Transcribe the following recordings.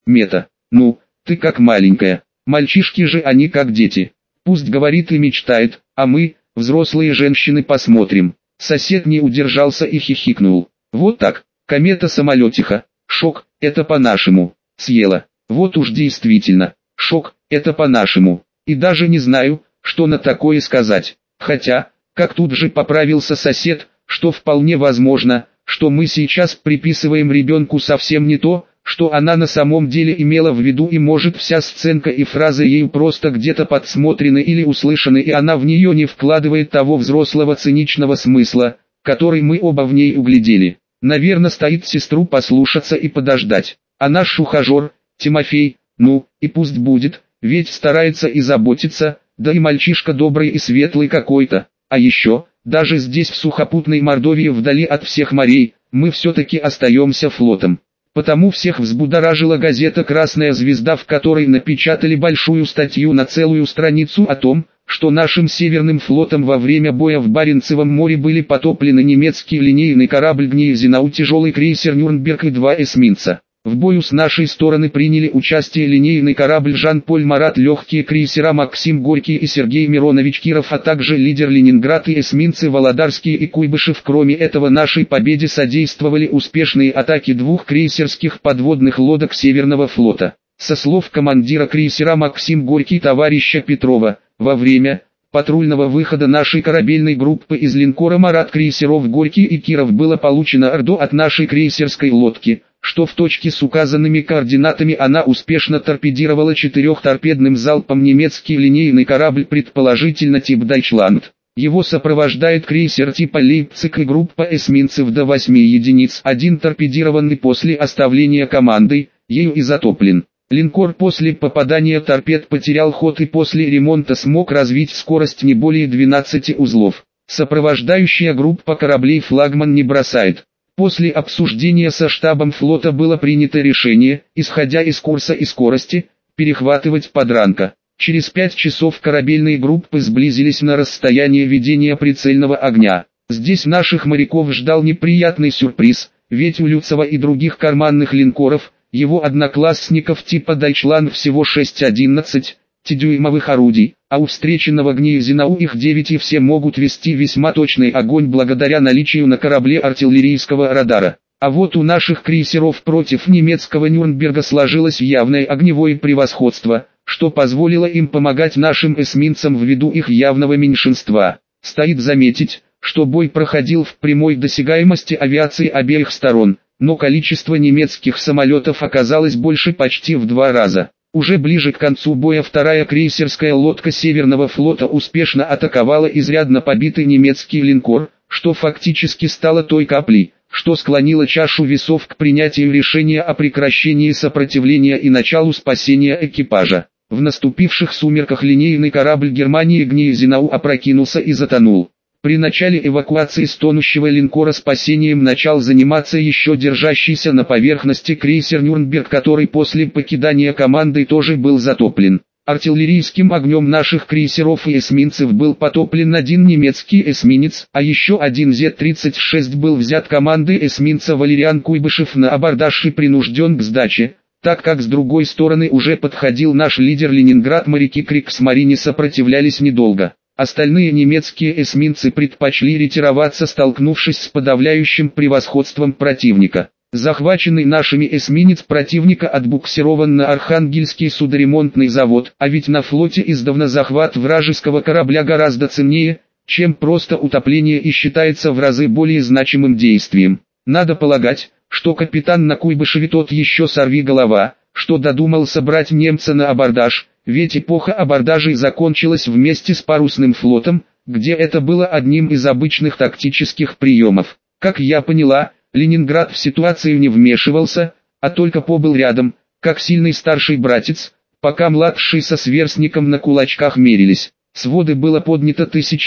Мета. Ну, ты как маленькая. Мальчишки же они как дети. Пусть говорит и мечтает, а мы, взрослые женщины, посмотрим. Сосед не удержался и хихикнул. Вот так, комета-самолетиха. Шок, это по-нашему. Съела. Вот уж действительно. Шок, это по-нашему. И даже не знаю, что на такое сказать. Хотя, как тут же поправился сосед, что вполне возможно, что мы сейчас приписываем ребенку совсем не то, что она на самом деле имела в виду, и может вся сценка и фразы ею просто где-то подсмотрены или услышаны, и она в нее не вкладывает того взрослого циничного смысла, который мы оба в ней углядели. Наверное, стоит сестру послушаться и подождать. А наш ухажер, Тимофей, ну, и пусть будет, ведь старается и заботится, да и мальчишка добрый и светлый какой-то. А еще, даже здесь в сухопутной Мордовии вдали от всех морей, мы все-таки остаемся флотом. Потому всех взбудоражила газета «Красная звезда», в которой напечатали большую статью на целую страницу о том, что нашим Северным флотом во время боя в Баренцевом море были потоплены немецкий линейный корабль Гнейзенау, тяжелый крейсер Нюрнберг и 2 эсминца. В бою с нашей стороны приняли участие линейный корабль Жан-Поль Марат, легкие крейсера Максим Горький и Сергей Миронович Киров, а также лидер Ленинград и эсминцы Володарский и Куйбышев. Кроме этого, нашей победе содействовали успешные атаки двух крейсерских подводных лодок Северного флота. Со слов командира крейсера Максим Горький товарища Петрова, во время патрульного выхода нашей корабельной группы из линкора Марат крейсеров Горький и Киров было получено ордо от нашей крейсерской лодки, что в точке с указанными координатами она успешно торпедировала 4-торпедным залпом немецкий линейный корабль, предположительно тип Дайчланд. Его сопровождает крейсер типа Лейпциг и группа эсминцев до 8 единиц, один торпедированный после оставления командой, ею и затоплен. Линкор после попадания торпед потерял ход и после ремонта смог развить скорость не более 12 узлов. Сопровождающая группа кораблей флагман не бросает. После обсуждения со штабом флота было принято решение, исходя из курса и скорости, перехватывать подранка. Через 5 часов корабельные группы сблизились на расстояние ведения прицельного огня. Здесь наших моряков ждал неприятный сюрприз, ведь у Люцева и других карманных линкоров, его одноклассников типа Дайчланд, всего 6-11 дюймовых орудий, а у встреченного Гнейзенау их 9, и все могут вести весьма точный огонь благодаря наличию на корабле артиллерийского радара. А вот у наших крейсеров против немецкого Нюрнберга сложилось явное огневое превосходство, что позволило им помогать нашим эсминцам ввиду их явного меньшинства. Стоит заметить, что бой проходил в прямой досягаемости авиации обеих сторон, но количество немецких самолетов оказалось больше почти в 2 раза. Уже ближе к концу боя вторая крейсерская лодка Северного флота успешно атаковала изрядно побитый немецкий линкор, что фактически стало той каплей, что склонило чашу весов к принятию решения о прекращении сопротивления и началу спасения экипажа. В наступивших сумерках линейный корабль Германии Гнейзенау опрокинулся и затонул. При начале эвакуации с тонущего линкора спасением начал заниматься еще держащийся на поверхности крейсер Нюрнберг, который после покидания командой тоже был затоплен. Артиллерийским огнем наших крейсеров и эсминцев был потоплен один немецкий эсминец, а еще один З-36 был взят командой эсминца Валериан Куйбышев на абордаж и принужден к сдаче, так как с другой стороны уже подходил наш лидер Ленинград. Моряки Криксмарине сопротивлялись недолго. Остальные немецкие эсминцы предпочли ретироваться, столкнувшись с подавляющим превосходством противника. Захваченный нашими эсминец противника отбуксирован на Архангельский судоремонтный завод, а ведь на флоте издавна захват вражеского корабля гораздо ценнее, чем просто утопление, и считается в разы более значимым действием. Надо полагать, что капитан на Куйбышеве тот еще сорвиголова, что додумался брать немца на абордаж, ведь эпоха абордажей закончилась вместе с парусным флотом, где это было одним из обычных тактических приемов. Как я поняла, Ленинград в ситуацию не вмешивался, а только побыл рядом, как сильный старший братец, пока младший со сверстником на кулачках мерились. С воды было поднято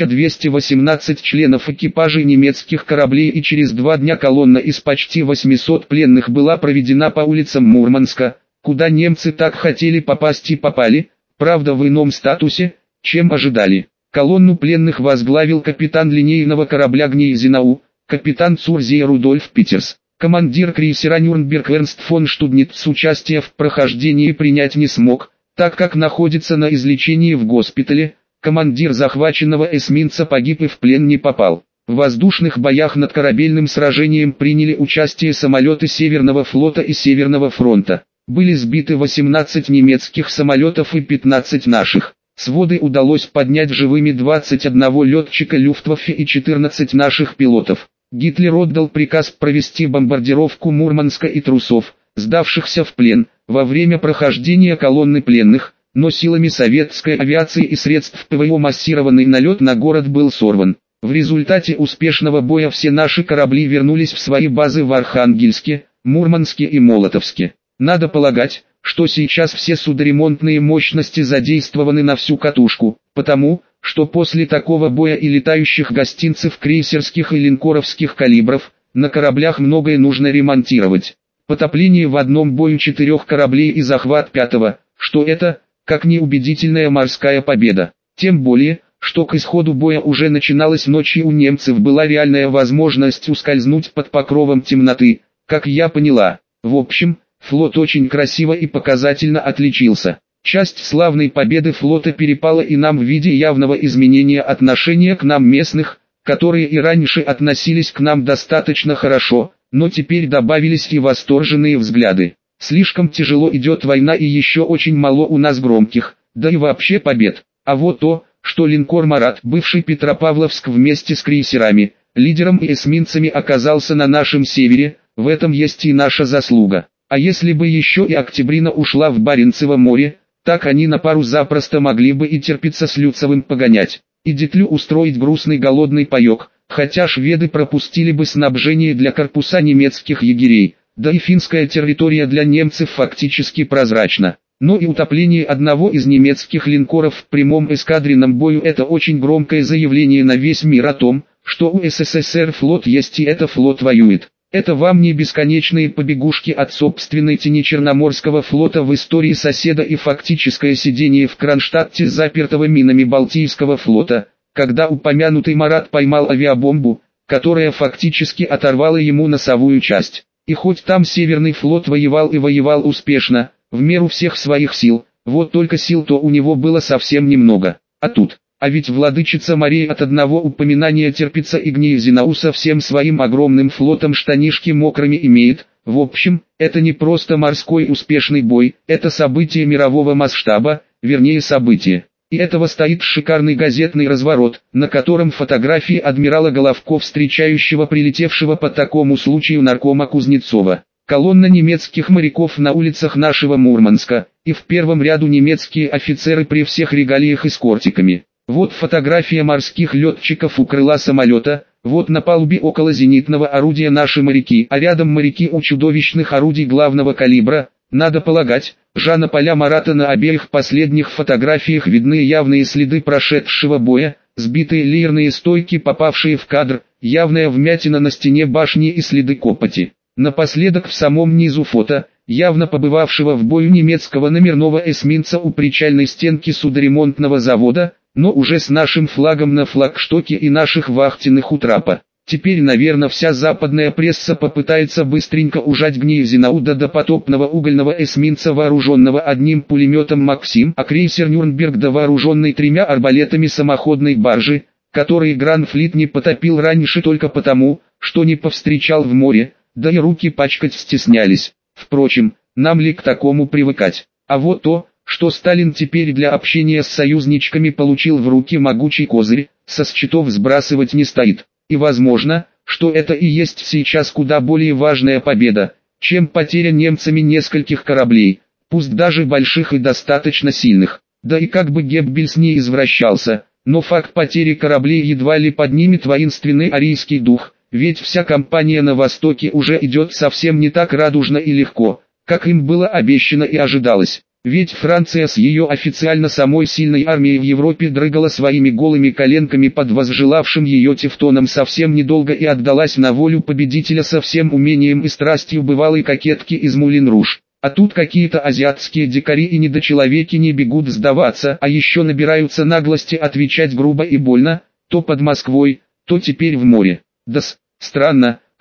1218 членов экипажей немецких кораблей, и через 2 дня колонна из почти 800 пленных была проведена по улицам Мурманска, куда немцы так хотели попасть и попали, правда в ином статусе, чем ожидали. Колонну пленных возглавил капитан линейного корабля Гнейзенау, капитан Цурзия Рудольф Питерс. Командир крейсера Нюрнберг Эрнст фон Штудниц участия в прохождении принять не смог, так как находится на излечении в госпитале. Командир захваченного эсминца погиб и в плен не попал. В воздушных боях над корабельным сражением приняли участие самолеты Северного флота и Северного фронта. Были сбиты 18 немецких самолетов и 15 наших. С воды удалось поднять живыми 21 летчика Люфтваффе и 14 наших пилотов. Гитлер отдал приказ провести бомбардировку Мурманска и трусов, сдавшихся в плен, во время прохождения колонны пленных, но силами советской авиации и средств ПВО массированный налет на город был сорван. В результате успешного боя все наши корабли вернулись в свои базы в Архангельске, Мурманске и Молотовске. Надо полагать, что сейчас все судоремонтные мощности задействованы на всю катушку, потому что после такого боя и летающих гостинцев крейсерских и линкоровских калибров, на кораблях многое нужно ремонтировать. Потопление в одном бою 4 кораблей и захват 5-го, что это, как неубедительная морская победа. Тем более, что к исходу боя уже начиналась ночь и у немцев была реальная возможность ускользнуть под покровом темноты, как я поняла. В общем, флот очень красиво и показательно отличился. Часть славной победы флота перепала и нам в виде явного изменения отношения к нам местных, которые и раньше относились к нам достаточно хорошо, но теперь добавились и восторженные взгляды. Слишком тяжело идет война и еще очень мало у нас громких, да и вообще побед. А вот то, что линкор «Марат», бывший Петропавловск вместе с крейсерами, лидером и эсминцами оказался на нашем севере, в этом есть и наша заслуга. А если бы еще и Октябрина ушла в Баренцево море, так они на пару запросто могли бы и Тирпица с Люцевым погонять, и Детлю устроить грустный голодный паек, хотя шведы пропустили бы снабжение для корпуса немецких егерей, да и финская территория для немцев фактически прозрачна. Но и утопление одного из немецких линкоров в прямом эскадренном бою – это очень громкое заявление на весь мир о том, что у СССР флот есть и это флот воюет. Это вам не бесконечные побегушки от собственной тени Черноморского флота в истории соседа и фактическое сидение в Кронштадте запертого минами Балтийского флота, когда упомянутый Марат поймал авиабомбу, которая фактически оторвала ему носовую часть. И хоть там Северный флот воевал и воевал успешно, в меру всех своих сил, вот только сил-то у него было совсем немного. А ведь владычица морей от одного упоминания Тирпица и Гнеезинауса всем своим огромным флотом штанишки мокрыми имеет. В общем, это не просто морской успешный бой, это событие мирового масштаба, вернее событие. И этого стоит шикарный газетный разворот, на котором фотографии адмирала Головко, встречающего прилетевшего по такому случаю наркома Кузнецова. Колонна немецких моряков на улицах нашего Мурманска, и в первом ряду немецкие офицеры при всех регалиях и с кортиками. Вот фотография морских летчиков у крыла самолета, вот на палубе около зенитного орудия наши моряки, а рядом моряки у чудовищных орудий главного калибра. Надо полагать, на поля Марата на обеих последних фотографиях видны явные следы прошедшего боя, сбитые леерные стойки, попавшие в кадр, явная вмятина на стене башни и следы копоти. Напоследок в самом низу фото, явно побывавшего в бою немецкого номерного эсминца у причальной стенки судоремонтного завода, но уже с нашим флагом на флагштоке и наших вахтенных у трапа. Теперь, наверное, вся западная пресса попытается быстренько ужать Гнеезинау до допотопного угольного эсминца, вооруженного одним пулеметом «Максим», а крейсер «Нюрнберг» вооруженный 3 арбалетами самоходной баржи, который Гранфлит не потопил раньше только потому, что не повстречал в море, да и руки пачкать стеснялись. Впрочем, нам ли к такому привыкать? А вот то, что Сталин теперь для общения с союзничками получил в руки могучий козырь, со счетов сбрасывать не стоит. И возможно, что это и есть сейчас куда более важная победа, чем потеря немцами нескольких кораблей, пусть даже больших и достаточно сильных. Да и как бы Геббельс не извращался, но факт потери кораблей едва ли поднимет воинственный арийский дух, ведь вся кампания на Востоке уже идет совсем не так радужно и легко, как им было обещано и ожидалось. Ведь Франция с ее официально самой сильной армией в Европе дрыгала своими голыми коленками под возжелавшим ее Тевтоном совсем недолго и отдалась на волю победителя со всем умением и страстью бывалой кокетки из Мулин-Руж. А тут какие-то азиатские дикари и недочеловеки не бегут сдаваться, а еще набираются наглости отвечать грубо и больно, то под Москвой, то теперь в море. Странно,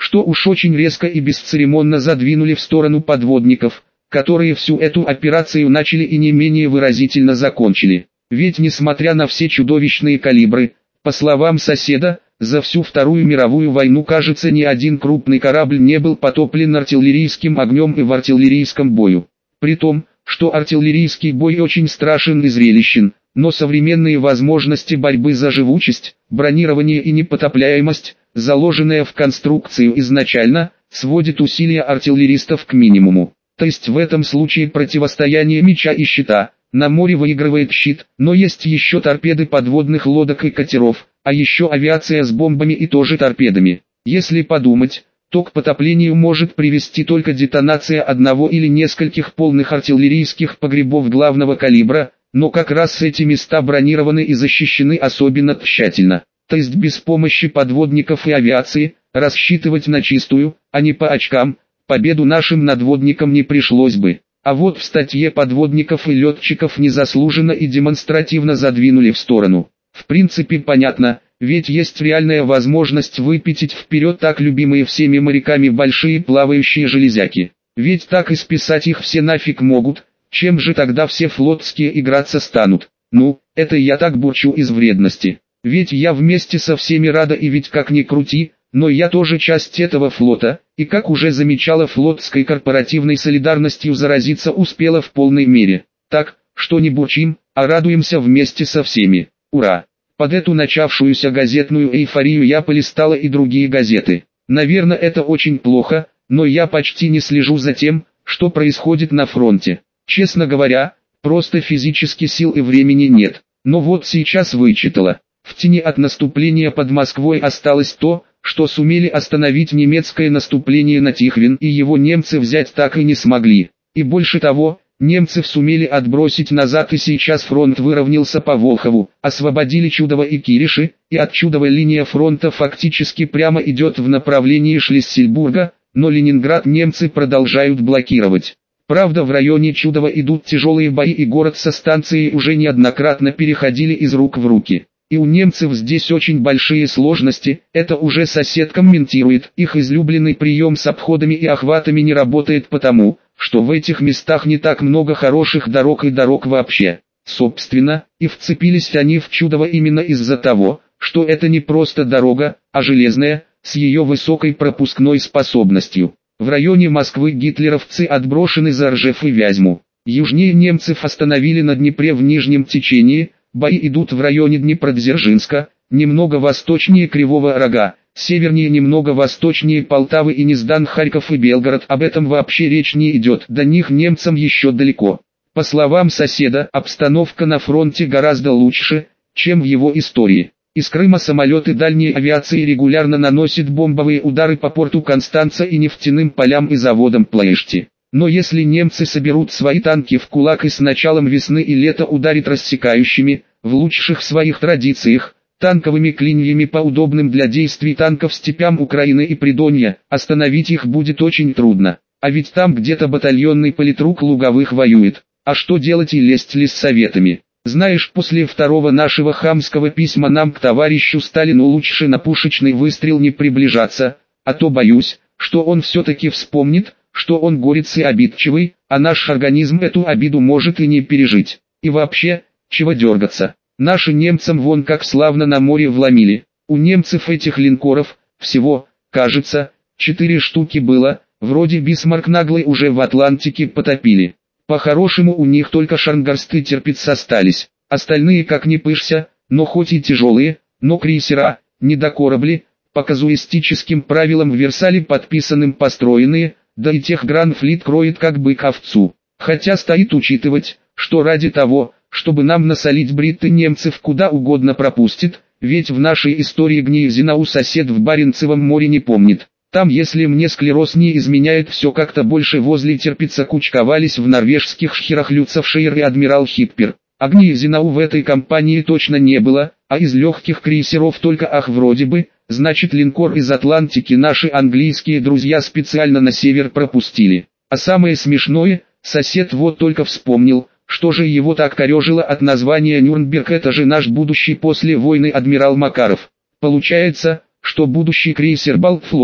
что уж очень резко и бесцеремонно задвинули в сторону подводников, которые всю эту операцию начали и не менее выразительно закончили. Ведь несмотря на все чудовищные калибры, по словам соседа, за всю Вторую мировую войну, кажется, ни один крупный корабль не был потоплен артиллерийским огнем и в артиллерийском бою. При том, что артиллерийский бой очень страшен и зрелищен, но современные возможности борьбы за живучесть, бронирование и непотопляемость, заложенная в конструкцию изначально, сводит усилия артиллеристов к минимуму. То есть в этом случае противостояние меча и щита, на море выигрывает щит, но есть еще торпеды подводных лодок и катеров, а еще авиация с бомбами и тоже торпедами. Если подумать, то к потоплению может привести только детонация одного или нескольких полных артиллерийских погребов главного калибра, но как раз эти места бронированы и защищены особенно тщательно. То есть без помощи подводников и авиации, рассчитывать на чистую, а не по очкам, победу нашим надводникам не пришлось бы. А вот в статье подводников и летчиков незаслуженно и демонстративно задвинули в сторону. В принципе понятно, ведь есть реальная возможность выпятить вперед так любимые всеми моряками большие плавающие железяки. Ведь так и списать их все нафиг могут, чем же тогда все флотские играться станут? Ну, это я так бурчу из вредности. Ведь я вместе со всеми рада, и ведь как ни крути, но я тоже часть этого флота, и как уже замечала, флотской корпоративной солидарностью заразиться успела в полной мере. Так, что не бурчим, а радуемся вместе со всеми. Ура! Под эту начавшуюся газетную эйфорию я полистала и другие газеты. Наверное, это очень плохо, но я почти не слежу за тем, что происходит на фронте. Честно говоря, просто физически сил и времени нет. Но вот сейчас вычитала. В тени от наступления под Москвой осталось то, что сумели остановить немецкое наступление на Тихвин, и его немцы взять так и не смогли. И больше того, немцев сумели отбросить назад, и сейчас фронт выровнялся по Волхову, освободили Чудово и Кириши, и от Чудова линия фронта фактически прямо идет в направлении Шлиссельбурга, но Ленинград немцы продолжают блокировать. Правда, в районе Чудова идут тяжелые бои, и город со станцией уже неоднократно переходили из рук в руки. И у немцев здесь очень большие сложности, это уже сосед комментирует. Их излюбленный прием с обходами и охватами не работает потому, что в этих местах не так много хороших дорог и дорог вообще. Собственно, и вцепились они в Чудово именно из-за того, что это не просто дорога, а железная, с ее высокой пропускной способностью. В районе Москвы гитлеровцы отброшены за Ржев и Вязьму. Южнее немцев остановили на Днепре в нижнем течении. Бои идут в районе Днепродзержинска, немного восточнее Кривого Рога, севернее немного восточнее Полтавы и Нездан, Харьков и Белгород. Об этом вообще речь не идет, до них немцам еще далеко. По словам соседа, обстановка на фронте гораздо лучше, чем в его истории. Из Крыма самолеты дальней авиации регулярно наносят бомбовые удары по порту Констанца и нефтяным полям и заводам Плоешти. Но если немцы соберут свои танки в кулак и с началом весны и лета ударят рассекающими, в лучших своих традициях, танковыми клиньями по удобным для действий танков степям Украины и Придонья, остановить их будет очень трудно. А ведь там где-то батальонный политрук Луговых воюет. А что делать, и лезть ли с советами? Знаешь, после второго нашего хамского письма нам к товарищу Сталину лучше на пушечный выстрел не приближаться, а то боюсь, что он все-таки вспомнит, что он горец и обидчивый, а наш организм эту обиду может и не пережить. И вообще, чего дергаться? Наши немцам вон как славно на море вломили. У немцев этих линкоров, всего, кажется, 4 штуки было, вроде Бисмарк наглый уже в Атлантике потопили. По-хорошему у них только Шарнгорсты терпец остались, остальные как ни пышься, но хоть и тяжелые, но крейсера, недокорабли, по казуистическим правилам в Версале подписанным построенные, да и тех Гранфлит кроет как бык овцу. Хотя стоит учитывать, что ради того, чтобы нам насолить, бритты немцев куда угодно пропустит, ведь в нашей истории Гнезинау сосед в Баренцевом море не помнит. Там, если мне склероз не изменяет, все как-то больше возле Терпица кучковались в норвежских шхерах Люцевшейр и адмирал Хиппер. А Гнезинау в этой компании точно не было, а из легких крейсеров только вроде бы. Значит, линкор из Атлантики наши английские друзья специально на север пропустили. А самое смешное, сосед вот только вспомнил, что же его так корежило от названия Нюрнберг, это же наш будущий после войны адмирал Макаров. Получается, что будущий крейсер Балтфлота,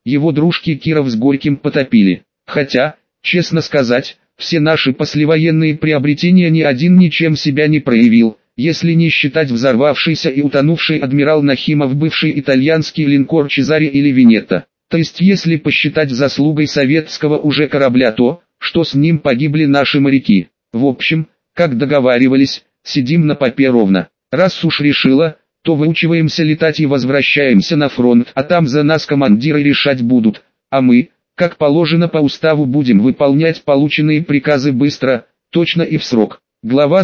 его дружки Киров с Горьким потопили. Хотя, честно сказать, все наши послевоенные приобретения ни один ничем себя не проявил, если не считать взорвавшийся и утонувший адмирал Нахимов бывший итальянский линкор Чезаре или Венетта. То есть если посчитать заслугой советского уже корабля то, что с ним погибли наши моряки. В общем, как договаривались, сидим на попе ровно. Раз уж решила, то выучиваемся летать и возвращаемся на фронт, а там за нас командиры решать будут, а мы, как положено по уставу, будем выполнять полученные приказы быстро, точно и в срок. Глава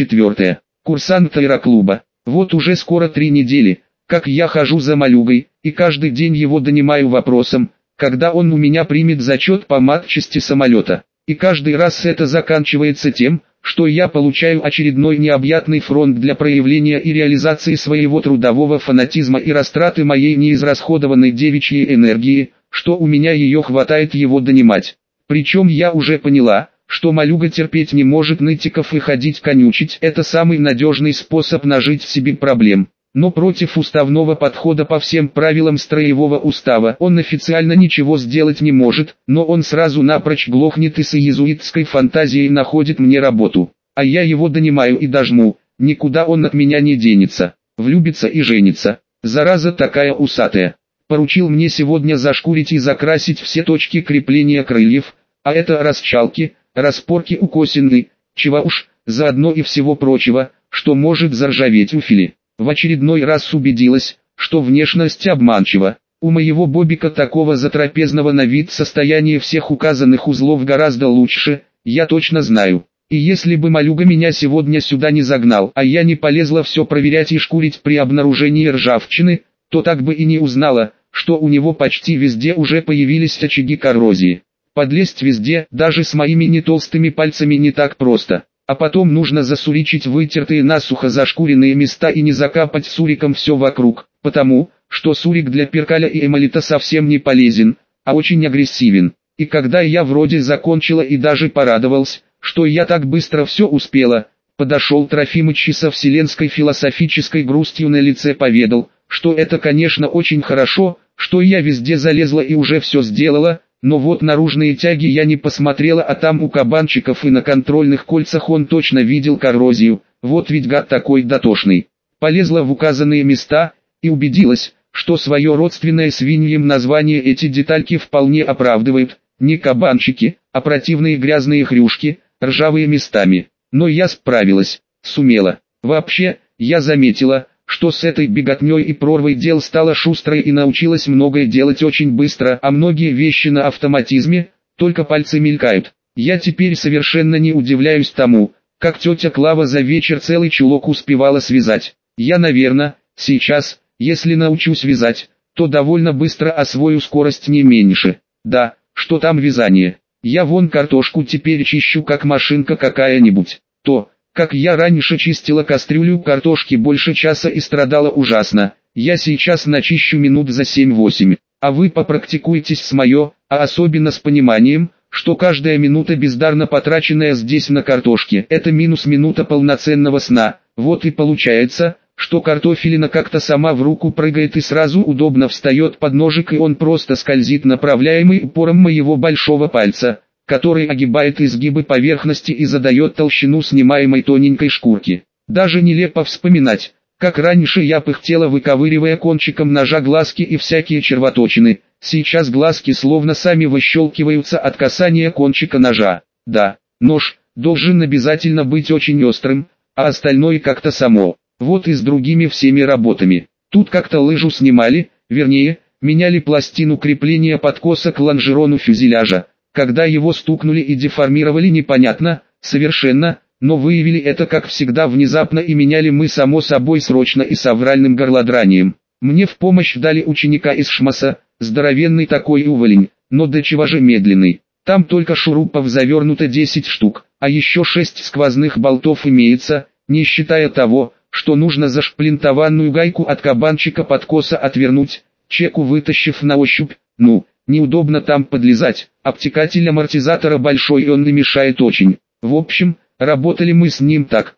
44. Курсант аэроклуба. Вот уже скоро 3 недели, как я хожу за Малюгой, и каждый день его донимаю вопросом, когда он у меня примет зачет по матчасти самолета. И каждый раз это заканчивается тем, что я получаю очередной необъятный фронт для проявления и реализации своего трудового фанатизма и растраты моей неизрасходованной девичьей энергии, что у меня ее хватает его донимать. Причем я уже поняла, что Малюга терпеть не может нытиков и ходить конючить, это самый надежный способ нажить себе проблем. Но против уставного подхода по всем правилам строевого устава он официально ничего сделать не может, но он сразу напрочь глохнет и с иезуитской фантазией находит мне работу. А я его донимаю и дожму, никуда он от меня не денется, влюбится и женится. Зараза такая усатая. Поручил мне сегодня зашкурить и закрасить все точки крепления крыльев, а это расчалки, распорки укосины, чего уж, заодно и всего прочего, что может заржаветь уфели. В очередной раз убедилась, что внешность обманчива. У моего Бобика такого затрапезного на вид состояние всех указанных узлов гораздо лучше, я точно знаю. И если бы Малюга меня сегодня сюда не загнал, а я не полезла все проверять и шкурить при обнаружении ржавчины, то так бы и не узнала, что у него почти везде уже появились очаги коррозии. Подлезть везде, даже с моими не толстыми пальцами, не так просто. А потом нужно засуричить вытертые насухо зашкуренные места и не закапать суриком все вокруг, потому, что сурик для перкаля и эмалита совсем не полезен, а очень агрессивен. И когда я вроде закончила и даже порадовался, что я так быстро все успела, подошел Трофимыч и со вселенской философической грустью на лице поведал, что это, конечно, очень хорошо, что я везде залезла и уже все сделала, но вот наружные тяги я не посмотрела, а там у кабанчиков и на контрольных кольцах он точно видел коррозию, вот ведь гад такой дотошный. Полезла в указанные места и убедилась, что свое родственное свиньям название эти детальки вполне оправдывают, не кабанчики, а противные грязные хрюшки, ржавые местами. Но я справилась, сумела. Вообще, я заметила, что с этой беготней и прорвой дел стала шустрой и научилась многое делать очень быстро, а многие вещи на автоматизме, только пальцы мелькают. Я теперь совершенно не удивляюсь тому, как тетя Клава за вечер целый чулок успевала связать. Я, наверное, сейчас, если научусь вязать, то довольно быстро освою скорость не меньше. Да, что там вязание. Я вон картошку теперь чищу как машинка какая-нибудь. То, как я раньше чистила кастрюлю картошки больше часа и страдала ужасно, я сейчас начищу минут за 7-8. А вы попрактикуйтесь с моё, а особенно с пониманием, что каждая минута бездарно потраченная здесь на картошке, это минус минута полноценного сна. Вот и получается, что картофелина как-то сама в руку прыгает и сразу удобно встает под ножик, и он просто скользит, направляемый упором моего большого пальца, который огибает изгибы поверхности и задает толщину снимаемой тоненькой шкурки. Даже нелепо вспоминать, как раньше я пыхтела, выковыривая кончиком ножа глазки и всякие червоточины. Сейчас глазки словно сами выщелкиваются от касания кончика ножа. Да, нож должен обязательно быть очень острым, а остальное как-то само. Вот и с другими всеми работами. Тут как-то лыжу снимали, вернее, меняли пластину крепления подкоса к лонжерону фюзеляжа. Когда его стукнули и деформировали непонятно, совершенно, но выявили это как всегда внезапно и меняли мы само собой срочно и с авральным горлодранием. Мне в помощь дали ученика из ШМАСа, здоровенный такой уволень, но до чего же медленный. Там только шурупов завернуто 10 штук, а еще 6 сквозных болтов имеется, не считая того, что нужно зашплинтованную гайку от кабанчика подкоса отвернуть, чеку вытащив на ощупь. Неудобно там подлезать, обтекатель амортизатора большой и он не мешает очень. В общем, работали мы с ним так,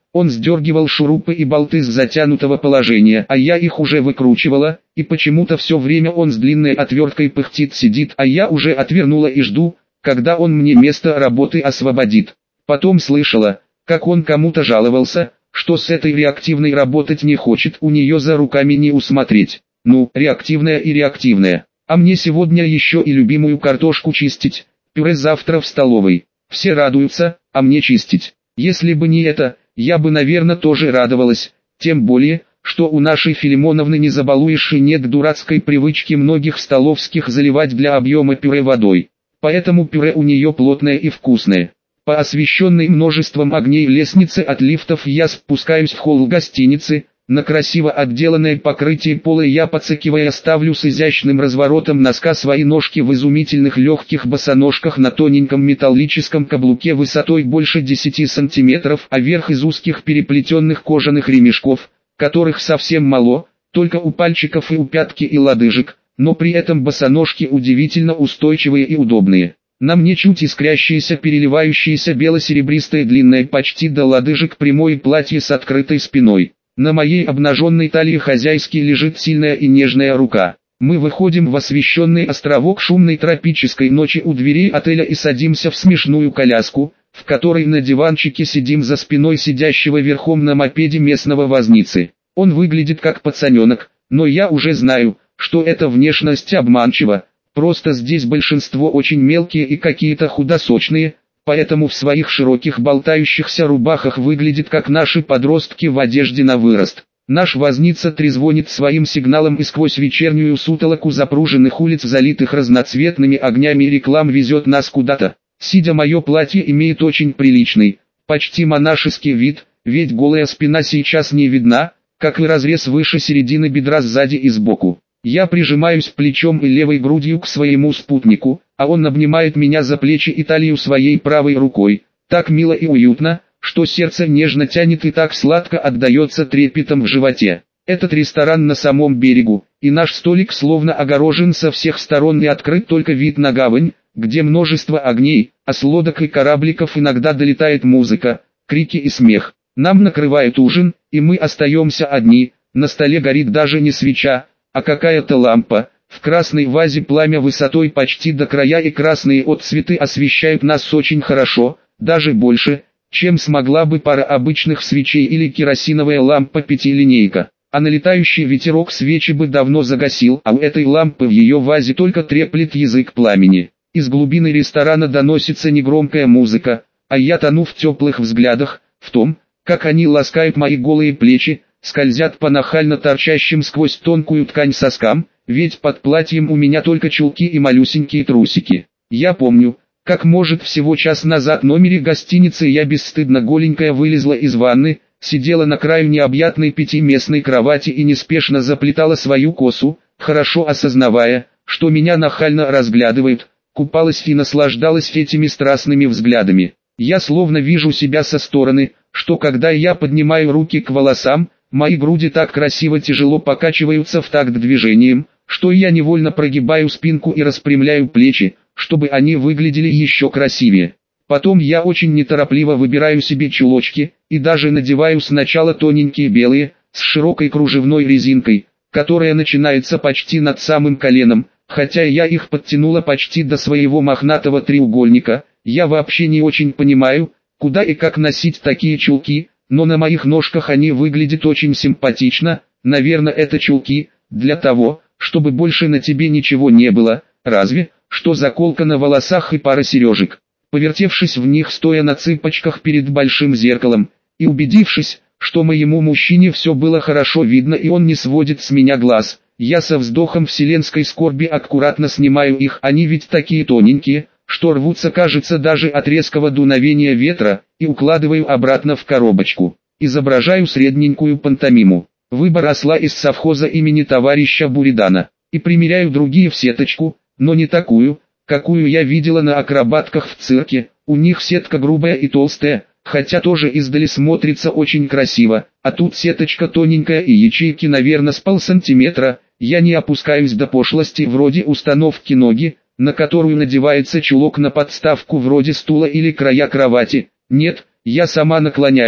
Он сдергивал шурупы и болты с затянутого положения, а я их уже выкручивала, и почему-то все время он с длинной отверткой пыхтит сидит, а я уже отвернула и жду, когда он мне место работы освободит. Потом слышала, как он кому-то жаловался, что с этой реактивной работать не хочет, у нее за руками не усмотреть. Ну, реактивная и реактивная. А мне сегодня еще и любимую картошку чистить, пюре завтра в столовой. Все радуются, а мне чистить. Если бы не это, я бы, наверное, тоже радовалась, тем более, что у нашей Филимоновны не забалуешь и нет дурацкой привычки многих столовских заливать для объема пюре водой. Поэтому пюре у нее плотное и вкусное. По освещенной множеством огней лестнице от лифтов я спускаюсь в холл гостиницы. На красиво отделанное покрытие пола я, подсокивая, ставлю с изящным разворотом носка свои ножки в изумительных легких босоножках на тоненьком металлическом каблуке высотой больше 10 сантиметров, а верх из узких переплетенных кожаных ремешков, которых совсем мало, только у пальчиков и у пятки и лодыжек, но при этом босоножки удивительно устойчивые и удобные. На мне чуть искрящееся, переливающееся бело-серебристое длинное почти до лодыжек прямое платье с открытой спиной. На моей обнаженной талии хозяйски лежит сильная и нежная рука. Мы выходим в освещенный островок шумной тропической ночи у дверей отеля и садимся в смешную коляску, в которой на диванчике сидим за спиной сидящего верхом на мопеде местного возницы. Он выглядит как пацаненок, но я уже знаю, что эта внешность обманчива, просто здесь большинство очень мелкие и какие-то худосочные, поэтому в своих широких болтающихся рубахах выглядит как наши подростки в одежде на вырост. Наш возница трезвонит своим сигналом и сквозь вечернюю сутолоку запруженных улиц, залитых разноцветными огнями реклам, везет нас куда-то. Сидя, мое платье имеет очень приличный, почти монашеский вид, ведь голая спина сейчас не видна, как и разрез выше середины бедра сзади и сбоку. Я прижимаюсь плечом и левой грудью к своему спутнику, а он обнимает меня за плечи и талию своей правой рукой, так мило и уютно, что сердце нежно тянет и так сладко отдается трепетом в животе. Этот ресторан на самом берегу, и наш столик словно огорожен со всех сторон и открыт только вид на гавань, где множество огней, а с лодок и корабликов иногда долетает музыка, крики и смех. Нам накрывают ужин, и мы остаемся одни, на столе горит даже не свеча, а какая-то лампа, в красной вазе пламя высотой почти до края, и красные отцветы освещают нас очень хорошо, даже больше, чем смогла бы пара обычных свечей или керосиновая лампа пятилинейка. А налетающий ветерок свечи бы давно загасил, а у этой лампы в ее вазе только треплет язык пламени. Из глубины ресторана доносится негромкая музыка, а я тону в теплых взглядах, в том, как они ласкают мои голые плечи, скользят по нахально торчащим сквозь тонкую ткань соскам, ведь под платьем у меня только чулки и малюсенькие трусики. Я помню, как может всего час назад в номере гостиницы я бесстыдно голенькая вылезла из ванны, сидела на краю необъятной пятиместной кровати и неспешно заплетала свою косу, хорошо осознавая, что меня нахально разглядывают, купалась и наслаждалась этими страстными взглядами. Я словно вижу себя со стороны, что когда я поднимаю руки к волосам, мои груди так красиво тяжело покачиваются в такт движением, что я невольно прогибаю спинку и распрямляю плечи, чтобы они выглядели еще красивее. Потом я очень неторопливо выбираю себе чулочки, и даже надеваю сначала тоненькие белые, с широкой кружевной резинкой, которая начинается почти над самым коленом, хотя я их подтянула почти до своего мохнатого треугольника. Я вообще не очень понимаю, куда и как носить такие чулки, но на моих ножках они выглядят очень симпатично. Наверное, это чулки для того, чтобы больше на тебе ничего не было, разве что заколка на волосах и пара сережек. Повертевшись в них, стоя на цыпочках перед большим зеркалом, и убедившись, что моему мужчине все было хорошо видно и он не сводит с меня глаз, я со вздохом вселенской скорби аккуратно снимаю их, они ведь такие тоненькие, что рвутся, кажется, даже от резкого дуновения ветра, и укладываю обратно в коробочку. Изображаю средненькую пантомиму. Выбор осла из совхоза имени товарища Буридана. И примеряю другие в сеточку, но не такую, какую я видела на акробатках в цирке. У них сетка грубая и толстая, хотя тоже издали смотрится очень красиво, а тут сеточка тоненькая и ячейки, наверное, с полсантиметра. Я не опускаюсь до пошлости вроде установки ноги, на которую надевается чулок на подставку вроде стула или края кровати. Нет, я сама наклоняюсь,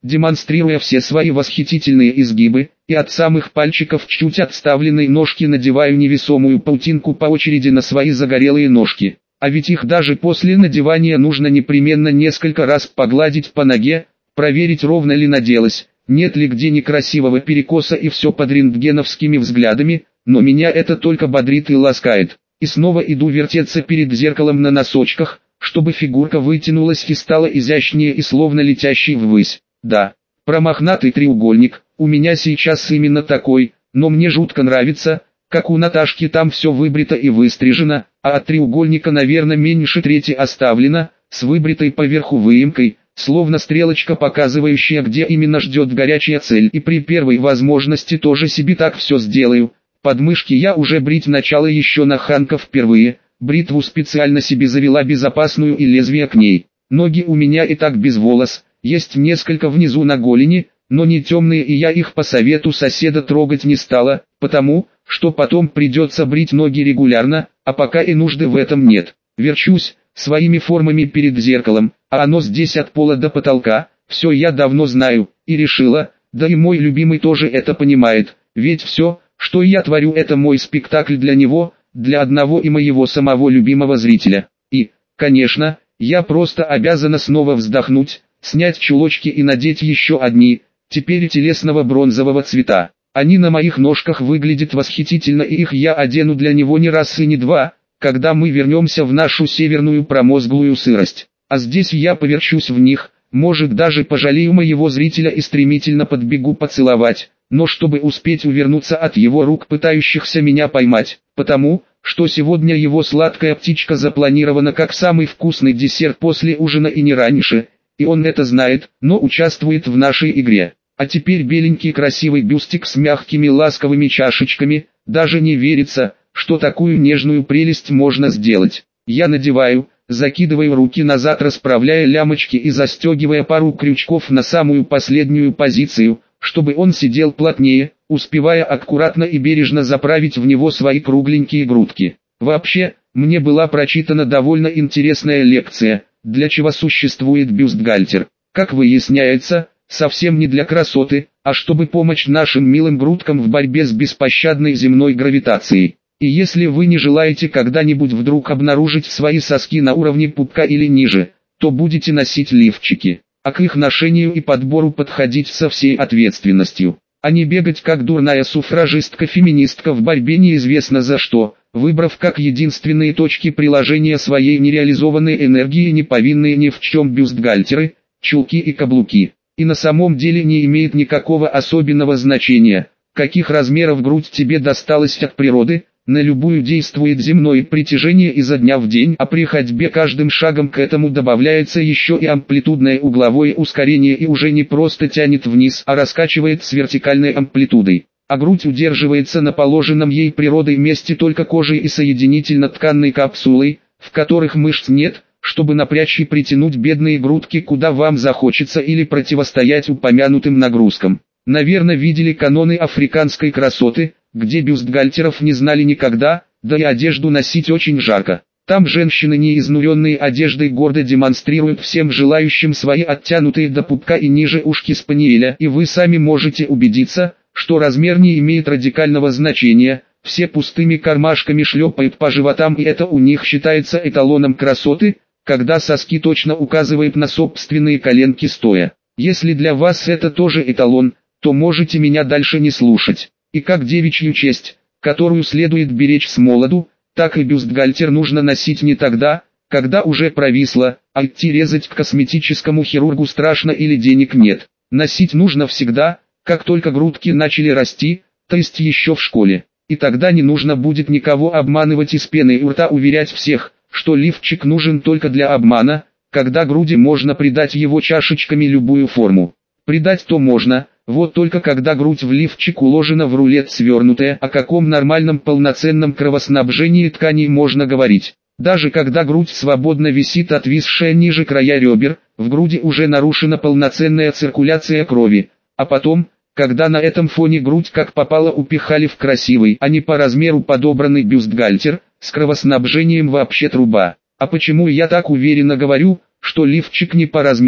демонстрируя все свои восхитительные изгибы, и от самых пальчиков чуть отставленной ножки надеваю невесомую паутинку по очереди на свои загорелые ножки. А ведь их даже после надевания нужно непременно несколько раз погладить по ноге, проверить, ровно ли наделась, нет ли где некрасивого перекоса, и все под рентгеновскими взглядами, но меня это только бодрит и ласкает. И снова иду вертеться перед зеркалом на носочках, чтобы фигурка вытянулась и стала изящнее и словно летящей ввысь. Да, про мохнатый треугольник, у меня сейчас именно такой, но мне жутко нравится, как у Наташки там все выбрито и выстрижено, а от треугольника, наверное, меньше трети оставлено, с выбритой поверху выемкой, словно стрелочка, показывающая, где именно ждет горячая цель. И при первой возможности тоже себе так все сделаю. Подмышки я уже брить начала еще на Ханка впервые, бритву специально себе завела безопасную и лезвие к ней. Ноги у меня и так без волос, есть несколько внизу на голени, но не темные, и я их по совету соседа трогать не стала, потому что потом придется брить ноги регулярно, а пока и нужды в этом нет. Верчусь своими формами перед зеркалом, а оно здесь от пола до потолка, все я давно знаю, и решила, да и мой любимый тоже это понимает, ведь все, что я творю, это мой спектакль для него, для одного и моего самого любимого зрителя. И, конечно, я просто обязана снова вздохнуть, снять чулочки и надеть еще одни, теперь телесного бронзового цвета. Они на моих ножках выглядят восхитительно, и их я одену для него не раз и не два, когда мы вернемся в нашу северную промозглую сырость. А здесь я поверчусь в них, может даже пожалею моего зрителя и стремительно подбегу поцеловать, но чтобы успеть увернуться от его рук, пытающихся меня поймать, потому что сегодня его сладкая птичка запланирована как самый вкусный десерт после ужина и не раньше, и он это знает, но участвует в нашей игре. А теперь беленький красивый бюстик с мягкими ласковыми чашечками, даже не верится, что такую нежную прелесть можно сделать. Я надеваю, закидываю руки назад, расправляя лямочки и застегивая пару крючков на самую последнюю позицию, чтобы он сидел плотнее, успевая аккуратно и бережно заправить в него свои кругленькие грудки. Вообще, мне была прочитана довольно интересная лекция, для чего существует бюстгальтер. Как выясняется, совсем не для красоты, а чтобы помочь нашим милым грудкам в борьбе с беспощадной земной гравитацией. И если вы не желаете когда-нибудь вдруг обнаружить свои соски на уровне пупка или ниже, то будете носить лифчики, а к их ношению и подбору подходить со всей ответственностью, а не бегать как дурная суфражистка-феминистка в борьбе неизвестно за что, выбрав как единственные точки приложения своей нереализованной энергии неповинные ни в чем бюстгальтеры, чулки и каблуки. И на самом деле не имеет никакого особенного значения, каких размеров грудь тебе досталась от природы, на любую действует земное притяжение изо дня в день, а при ходьбе каждым шагом к этому добавляется еще и амплитудное угловое ускорение, и уже не просто тянет вниз, а раскачивает с вертикальной амплитудой. А грудь удерживается на положенном ей природой месте только кожей и соединительно-тканной капсулой, в которых мышц нет, чтобы напрячь и притянуть бедные грудки куда вам захочется или противостоять упомянутым нагрузкам. Наверное, видели каноны африканской красоты, где бюстгальтеров не знали никогда, да и одежду носить очень жарко. Там женщины, не изнуренные одеждой, гордо демонстрируют всем желающим свои оттянутые до пупка и ниже ушки спаниеля, и вы сами можете убедиться, что размер не имеет радикального значения, все пустыми кармашками шлепают по животам, и это у них считается эталоном красоты, когда соски точно указывают на собственные коленки стоя. Если для вас это тоже эталон, то можете меня дальше не слушать. И как девичью честь, которую следует беречь с молоду, так и бюстгальтер нужно носить не тогда, когда уже провисло, а идти резать к косметическому хирургу страшно или денег нет. Носить нужно всегда, как только грудки начали расти, то есть еще в школе. И тогда не нужно будет никого обманывать и с пеной у рта уверять всех, что лифчик нужен только для обмана, когда груди можно придать его чашечками любую форму. Придать-то можно, вот только когда грудь в лифчик уложена в рулет свернутая, о каком нормальном полноценном кровоснабжении тканей можно говорить. Даже когда грудь свободно висит, отвисшая ниже края ребер, в груди уже нарушена полноценная циркуляция крови, а потом, когда на этом фоне грудь как попало упихали в красивый, а не по размеру подобранный бюстгальтер, с кровоснабжением вообще труба. А почему я так уверенно говорю, что лифчик не по размеру?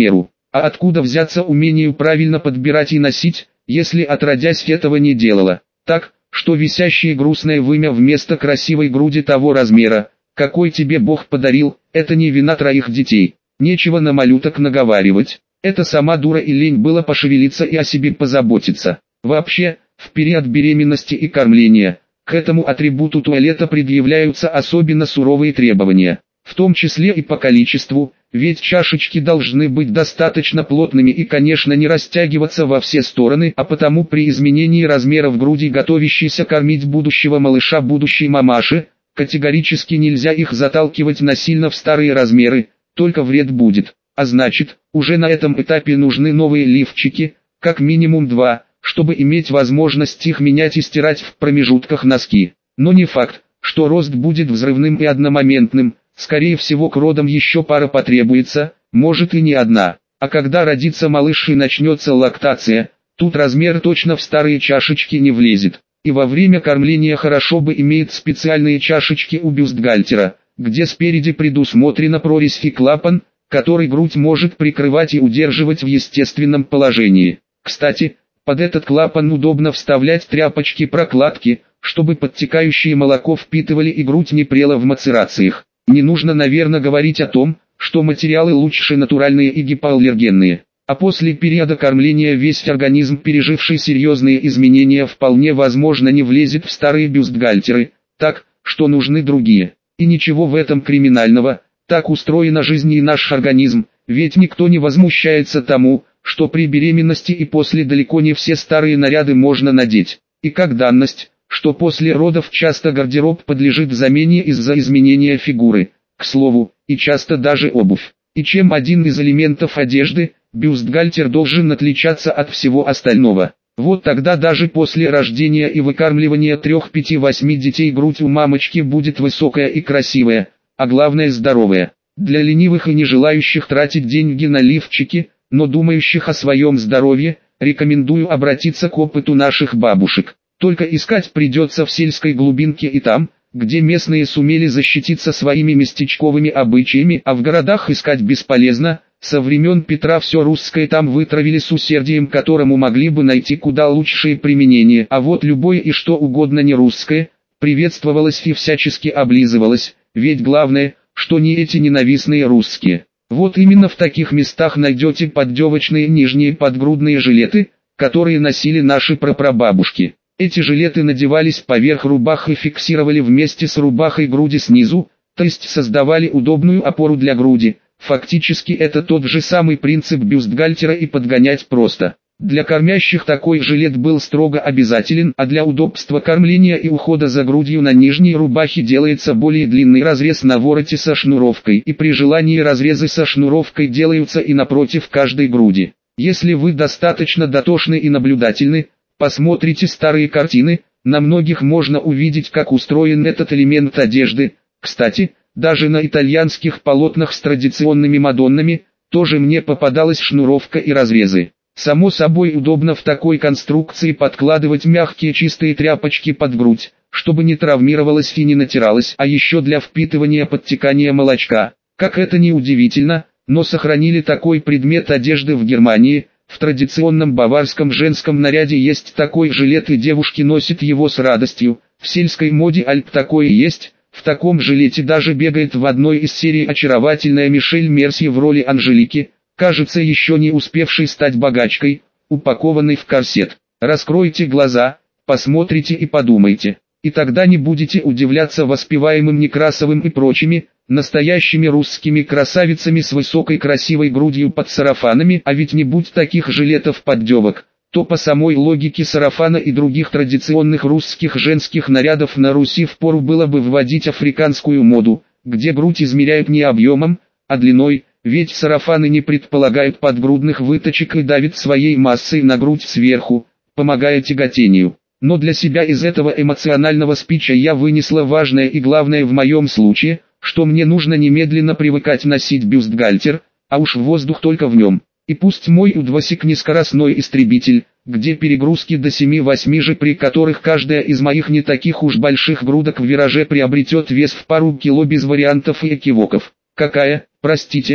А откуда взяться умению правильно подбирать и носить, если отродясь этого не делала? Так, что висящее грустное вымя вместо красивой груди того размера, какой тебе Бог подарил, это не вина троих детей. Нечего на малюток наговаривать. Это сама дура и лень было пошевелиться и о себе позаботиться. Вообще, в период беременности и кормления, к этому атрибуту туалета предъявляются особенно суровые требования, в том числе и по количеству, ведь чашечки должны быть достаточно плотными и, конечно, не растягиваться во все стороны, а потому при изменении размеров груди готовящейся кормить будущего малыша будущей мамаши, категорически нельзя их заталкивать насильно в старые размеры, только вред будет. А значит, уже на этом этапе нужны новые лифчики, как минимум 2, чтобы иметь возможность их менять и стирать в промежутках носки. Но не факт, что рост будет взрывным и одномоментным, скорее всего к родам еще пара потребуется, может и не одна. А когда родится малыш и начнется лактация, тут размер точно в старые чашечки не влезет. И во время кормления хорошо бы иметь специальные чашечки у бюстгальтера, где спереди предусмотрена прорезь и клапан, который грудь может прикрывать и удерживать в естественном положении. Кстати, под этот клапан удобно вставлять тряпочки-прокладки, чтобы подтекающее молоко впитывали и грудь не прела в мацерациях. Не нужно, наверное, говорить о том, что материалы лучше натуральные и гипоаллергенные. А после периода кормления весь организм, переживший серьезные изменения, вполне возможно не влезет в старые бюстгальтеры, так, что нужны другие. И ничего в этом криминального. Так устроена жизнь и наш организм, ведь никто не возмущается тому, что при беременности и после далеко не все старые наряды можно надеть. И как данность, что после родов часто гардероб подлежит замене из-за изменения фигуры, к слову, и часто даже обувь. И чем один из элементов одежды, бюстгальтер должен отличаться от всего остального. Вот тогда даже после рождения и выкармливания 3, 5, 8 детей грудь у мамочки будет высокая и красивая, а главное здоровая. Для ленивых и не желающих тратить деньги на лифчики, но думающих о своем здоровье, рекомендую обратиться к опыту наших бабушек. Только искать придется в сельской глубинке и там, где местные сумели защититься своими местечковыми обычаями, а в городах искать бесполезно. Со времен Петра все русское там вытравили с усердием, которому могли бы найти куда лучшее применение, а вот любое и что угодно не русское, приветствовалось и всячески облизывалось, ведь главное, что не эти ненавистные русские. Вот именно в таких местах найдете поддевочные нижние подгрудные жилеты, которые носили наши прапрабабушки. Эти жилеты надевались поверх рубах и фиксировали вместе с рубахой груди снизу, то есть создавали удобную опору для груди. Фактически это тот же самый принцип бюстгальтера и подгонять просто. Для кормящих такой жилет был строго обязателен, а для удобства кормления и ухода за грудью на нижней рубахе делается более длинный разрез на вороте со шнуровкой, и при желании разрезы со шнуровкой делаются и напротив каждой груди. Если вы достаточно дотошны и наблюдательны, посмотрите старые картины, на многих можно увидеть, как устроен этот элемент одежды. Кстати, даже на итальянских полотнах с традиционными мадоннами, тоже мне попадалась шнуровка и разрезы. Само собой удобно в такой конструкции подкладывать мягкие чистые тряпочки под грудь, чтобы не травмировалась и не натиралась, а еще для впитывания подтекания молочка. Как это ни удивительно, но сохранили такой предмет одежды в Германии. В традиционном баварском женском наряде есть такой жилет, и девушки носят его с радостью. В сельской моде альп такое есть. В таком жилете даже бегает в одной из серий очаровательная Мишель Мерсье в роли Анжелики, кажется еще не успевшей стать богачкой, упакованной в корсет. Раскройте глаза, посмотрите и подумайте. И тогда не будете удивляться воспеваемым Некрасовым и прочими, настоящими русскими красавицами с высокой красивой грудью под сарафанами, а ведь не будь таких жилетов-поддевок, то по самой логике сарафана и других традиционных русских женских нарядов на Руси впору было бы вводить африканскую моду, где грудь измеряют не объемом, а длиной, ведь сарафаны не предполагают подгрудных выточек и давят своей массой на грудь сверху, помогая тяготению. Но для себя из этого эмоционального спича я вынесла важное и главное в моем случае, что мне нужно немедленно привыкать носить бюстгальтер, а уж воздух только в нем. И пусть мой удвосик не скоростной истребитель, где перегрузки до 7-8 же, при которых каждая из моих не таких уж больших грудок в вираже приобретет вес в пару кило без вариантов и экивоков. Какая, простите,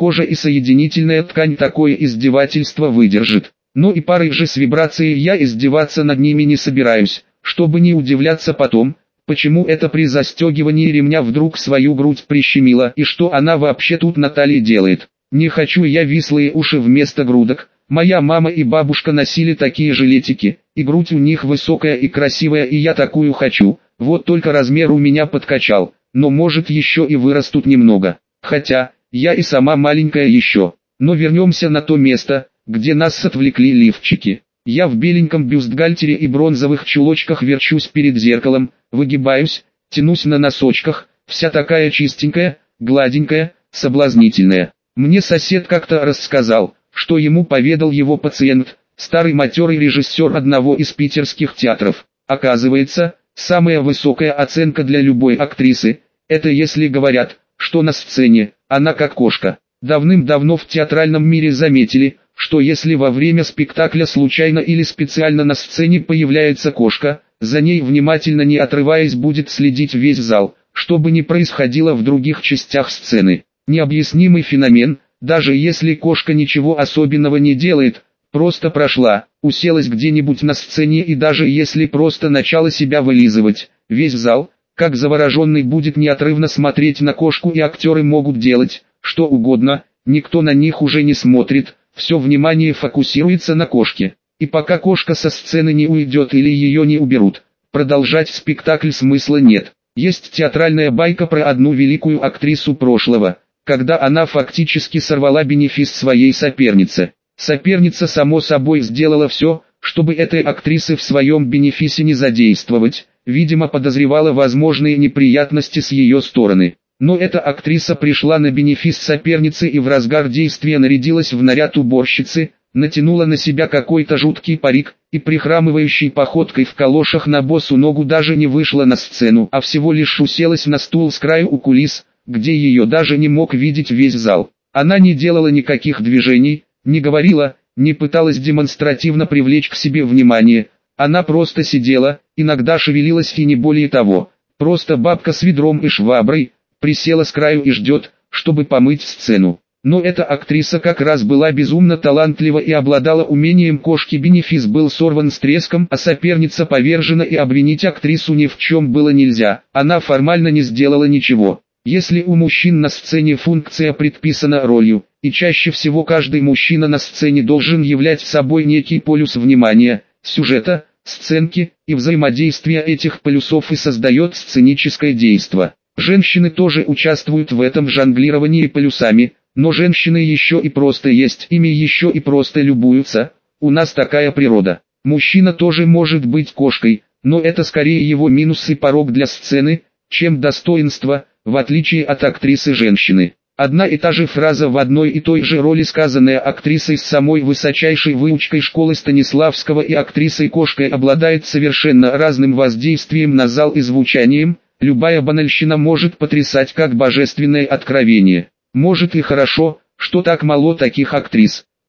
кожа и соединительная ткань такое издевательство выдержит. Но и парой же с вибрацией я издеваться над ними не собираюсь, чтобы не удивляться потом, почему это при застегивании ремня вдруг свою грудь прищемило и что она вообще тут на талии делает. Не хочу я вислые уши вместо грудок. Моя мама и бабушка носили такие жилетики, и грудь у них высокая и красивая, и я такую хочу. Вот только размер у меня подкачал, но может еще и вырастут немного. Хотя, я и сама маленькая еще. Но вернемся на то место, где нас отвлекли лифчики. Я в беленьком бюстгальтере и бронзовых чулочках верчусь перед зеркалом, выгибаюсь, тянусь на носочках, вся такая чистенькая, гладенькая, соблазнительная. Мне сосед как-то рассказал, что ему поведал его пациент, старый матерый режиссер одного из питерских театров. Оказывается, самая высокая оценка для любой актрисы – это если говорят, что на сцене она как кошка. Давным-давно в театральном мире заметили, что если во время спектакля случайно или специально на сцене появляется кошка, за ней внимательно не отрываясь будет следить весь зал, что бы ни происходило в других частях сцены. Необъяснимый феномен, даже если кошка ничего особенного не делает, просто прошла, уселась где-нибудь на сцене и даже если просто начала себя вылизывать, весь зал, как завороженный, будет неотрывно смотреть на кошку, и актеры могут делать что угодно, никто на них уже не смотрит, все внимание фокусируется на кошке. И пока кошка со сцены не уйдет или ее не уберут, продолжать спектакль смысла нет. Есть театральная байка про одну великую актрису прошлого, когда она фактически сорвала бенефис своей соперницы. Соперница само собой сделала все, чтобы этой актрисы в своем бенефисе не задействовать, видимо подозревала возможные неприятности с ее стороны. Но эта актриса пришла на бенефис соперницы и в разгар действия нарядилась в наряд уборщицы, натянула на себя какой-то жуткий парик, и прихрамывающей походкой в калошах на босу ногу даже не вышла на сцену, а всего лишь уселась на стул с краю у кулис, где ее даже не мог видеть весь зал. Она не делала никаких движений, не говорила, не пыталась демонстративно привлечь к себе внимание. Она просто сидела, иногда шевелилась и не более того. Просто бабка с ведром и шваброй, присела с краю и ждет, чтобы помыть сцену. Но эта актриса как раз была безумно талантлива и обладала умением кошки. Бенефис был сорван с треском, а соперница повержена, и обвинить актрису ни в чем было нельзя. Она формально не сделала ничего. Если у мужчин на сцене функция предписана ролью, и чаще всего каждый мужчина на сцене должен являть собой некий полюс внимания, сюжета, сценки, и взаимодействие этих полюсов и создает сценическое действо. Женщины тоже участвуют в этом жонглировании полюсами, но женщины еще и просто есть, ими еще и просто любуются, у нас такая природа. Мужчина тоже может быть кошкой, но это скорее его минус и порог для сцены, чем достоинство, в отличие от актрисы-женщины. Одна и та же фраза в одной и той же роли, сказанная актрисой с самой высочайшей выучкой школы Станиславского и актрисой-кошкой, обладает совершенно разным воздействием на зал и звучанием. Любая банальщина может потрясать как божественное откровение. Может и хорошо, что так мало таких актрис.